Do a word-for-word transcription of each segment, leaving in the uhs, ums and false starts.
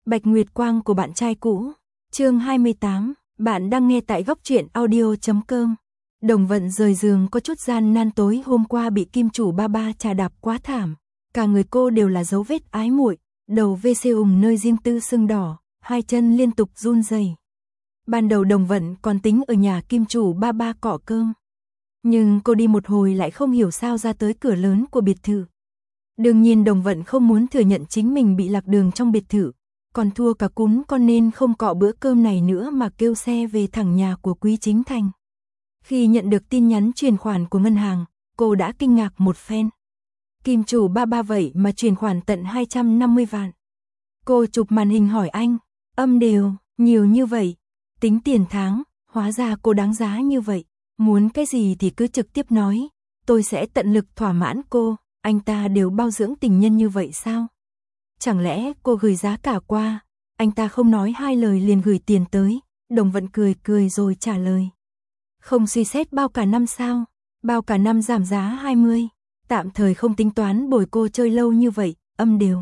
Bạch Nguyệt Quang của bạn trai cũ. Chương hai mươi tám, bạn đang nghe tại góc truyện audio chấm com. Đồng Vận rời giường có chút gian nan, tối hôm qua bị kim chủ ba ba trà đạp quá thảm, cả người cô đều là dấu vết ái muội, đầu vê xê ủng nơi riêng tư sưng đỏ, hai chân liên tục run rẩy. Ban đầu Đồng Vận còn tính ở nhà kim chủ ba ba cọ cơm, nhưng cô đi một hồi lại không hiểu sao ra tới cửa lớn của biệt thự. Đương nhiên Đồng Vận không muốn thừa nhận chính mình bị lạc đường trong biệt thự, còn thua cả cún con nên không cọ bữa cơm này nữa mà kêu xe về thẳng nhà của Quý Chính Thành. Khi nhận được tin nhắn chuyển khoản của ngân hàng, cô đã kinh ngạc một phen. Kim chủ ba ba vậy mà chuyển khoản tận hai trăm năm mươi vạn. Cô chụp màn hình hỏi anh, âm đều, nhiều như vậy, tính tiền tháng, hóa ra cô đáng giá như vậy, muốn cái gì thì cứ trực tiếp nói, tôi sẽ tận lực thỏa mãn cô, anh ta đều bao dưỡng tình nhân như vậy sao? Chẳng lẽ cô gửi giá cả qua, anh ta không nói hai lời liền gửi tiền tới. Đồng Vận cười cười rồi trả lời. Không suy xét bao cả năm sao, bao cả năm giảm giá hai mươi, tạm thời không tính toán bồi cô chơi lâu như vậy, âm đều.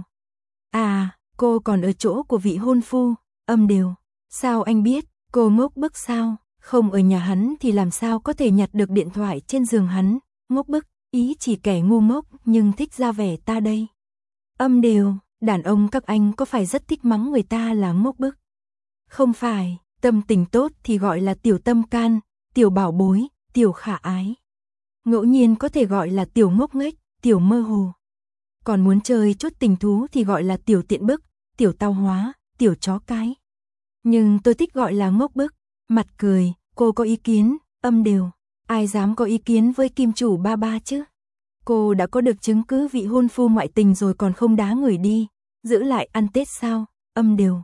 À, cô còn ở chỗ của vị hôn phu, âm đều. Sao anh biết, cô ngốc bức sao, không ở nhà hắn thì làm sao có thể nhặt được điện thoại trên giường hắn, ngốc bức, ý chỉ kẻ ngu ngốc nhưng thích ra vẻ ta đây. Âm đều. Đàn ông các anh có phải rất thích mắng người ta là ngốc bức? Không phải, tâm tình tốt thì gọi là tiểu tâm can, tiểu bảo bối, tiểu khả ái. Ngẫu nhiên có thể gọi là tiểu ngốc nghếch, tiểu mơ hồ. Còn muốn chơi chút tình thú thì gọi là tiểu tiện bức, tiểu tao hóa, tiểu chó cái. Nhưng tôi thích gọi là ngốc bức. Mặt cười, cô có ý kiến, âm đều. Ai dám có ý kiến với kim chủ ba ba chứ? Cô đã có được chứng cứ vị hôn phu ngoại tình rồi còn không đá người đi, giữ lại ăn Tết sao, âm đều.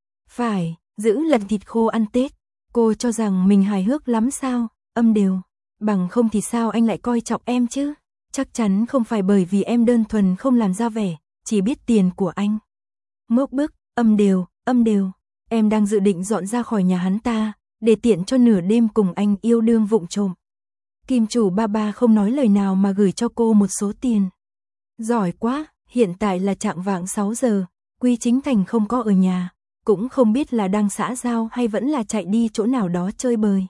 Phải, giữ lần thịt khô ăn Tết, cô cho rằng mình hài hước lắm sao, âm đều. Bằng không thì sao anh lại coi trọng em chứ, chắc chắn không phải bởi vì em đơn thuần không làm ra vẻ, chỉ biết tiền của anh. Ngốc bức, âm đều, âm đều, em đang dự định dọn ra khỏi nhà hắn ta, để tiện cho nửa đêm cùng anh yêu đương vụng trộm. Kim chủ ba ba không nói lời nào mà gửi cho cô một số tiền. Giỏi quá, hiện tại là chạng vạng sáu giờ, Quý Chính Thành không có ở nhà, cũng không biết là đang xã giao hay vẫn là chạy đi chỗ nào đó chơi bời.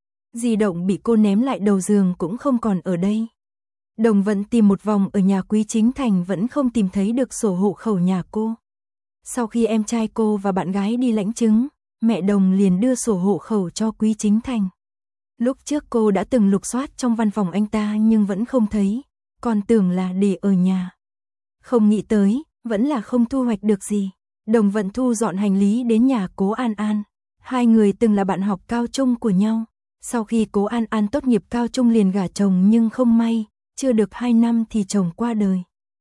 Di động bị cô ném lại đầu giường cũng không còn ở đây. Đồng Vận tìm một vòng ở nhà Quý Chính Thành vẫn không tìm thấy được sổ hộ khẩu nhà cô. Sau khi em trai cô và bạn gái đi lãnh chứng, mẹ Đồng liền đưa sổ hộ khẩu cho Quý Chính Thành. Lúc trước cô đã từng lục soát trong văn phòng anh ta nhưng vẫn không thấy, còn tưởng là để ở nhà. Không nghĩ tới, vẫn là không thu hoạch được gì. Đồng Vận thu dọn hành lý đến nhà Cố An An. Hai người từng là bạn học cao trung của nhau. Sau khi Cố An An tốt nghiệp cao trung liền gả chồng nhưng không may, chưa được hai năm thì chồng qua đời.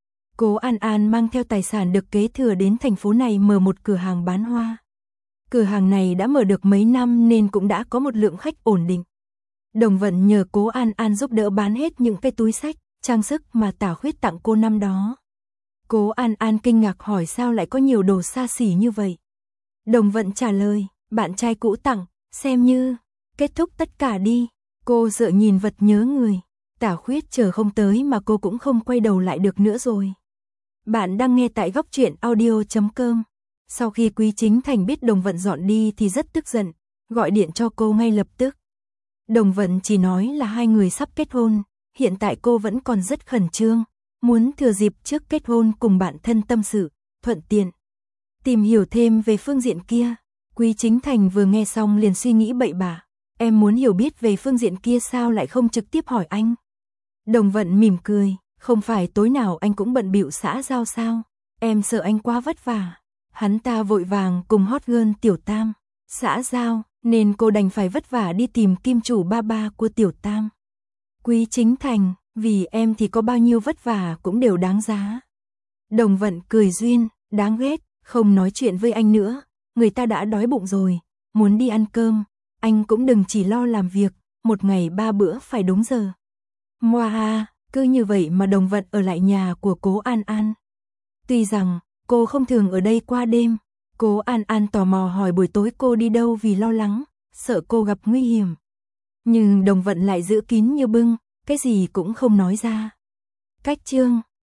Cố An An mang theo tài sản được kế thừa đến thành phố này mở một cửa hàng bán hoa. Cửa hàng này đã mở được mấy năm nên cũng đã có một lượng khách ổn định. Đồng Vận nhờ Cố An An giúp đỡ bán hết những cái túi xách, trang sức mà Tả Khuyết tặng cô năm đó. Cố An An kinh ngạc hỏi sao lại có nhiều đồ xa xỉ như vậy. Đồng Vận trả lời, bạn trai cũ tặng, xem như kết thúc tất cả đi. Cô sợ nhìn vật nhớ người. Tả Khuyết chờ không tới mà cô cũng không quay đầu lại được nữa rồi. Bạn đang nghe tại góc truyện audio chấm com. Sau khi Quý Chính Thành biết Đồng Vận dọn đi thì rất tức giận, gọi điện cho cô ngay lập tức. Đồng Vận chỉ nói là hai người sắp kết hôn, hiện tại cô vẫn còn rất khẩn trương, muốn thừa dịp trước kết hôn cùng bạn thân tâm sự, thuận tiện tìm hiểu thêm về phương diện kia. Quý Chính Thành vừa nghe xong liền suy nghĩ bậy bạ, em muốn hiểu biết về phương diện kia sao lại không trực tiếp hỏi anh. Đồng Vận mỉm cười, không phải tối nào anh cũng bận bịu xã giao sao, em sợ anh quá vất vả. Hắn ta vội vàng cùng hot girl Tiểu Tam xã giao, nên cô đành phải vất vả đi tìm kim chủ ba ba của Tiểu Tam. Quý Chính Thành, vì em thì có bao nhiêu vất vả cũng đều đáng giá. Đồng Vận cười duyên, đáng ghét, không nói chuyện với anh nữa, người ta đã đói bụng rồi, muốn đi ăn cơm, anh cũng đừng chỉ lo làm việc, một ngày ba bữa phải đúng giờ. Moa ha, cứ như vậy mà Đồng Vận ở lại nhà của Cố An An. Tuy rằng, cô không thường ở đây qua đêm, Cố An An tò mò hỏi buổi tối cô đi đâu vì lo lắng, sợ cô gặp nguy hiểm. Nhưng Đồng Vận lại giữ kín như bưng, cái gì cũng không nói ra. Cách chương